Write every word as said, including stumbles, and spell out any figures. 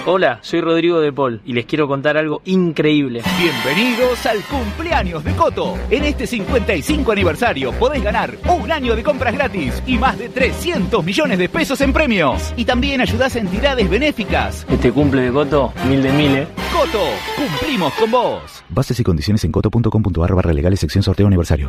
Hola, soy Rodrigo de Paul y les quiero contar algo increíble. Bienvenidos al cumpleaños de Coto. En este cincuenta y cinco aniversario podés ganar un año de compras gratis y más de trescientos millones de pesos en premios. Y también ayudás a entidades benéficas. Este cumple de Coto, mil de mil, ¿eh? Coto, cumplimos con vos. Bases y condiciones en coto punto com punto ar barra legales sección sorteo aniversario.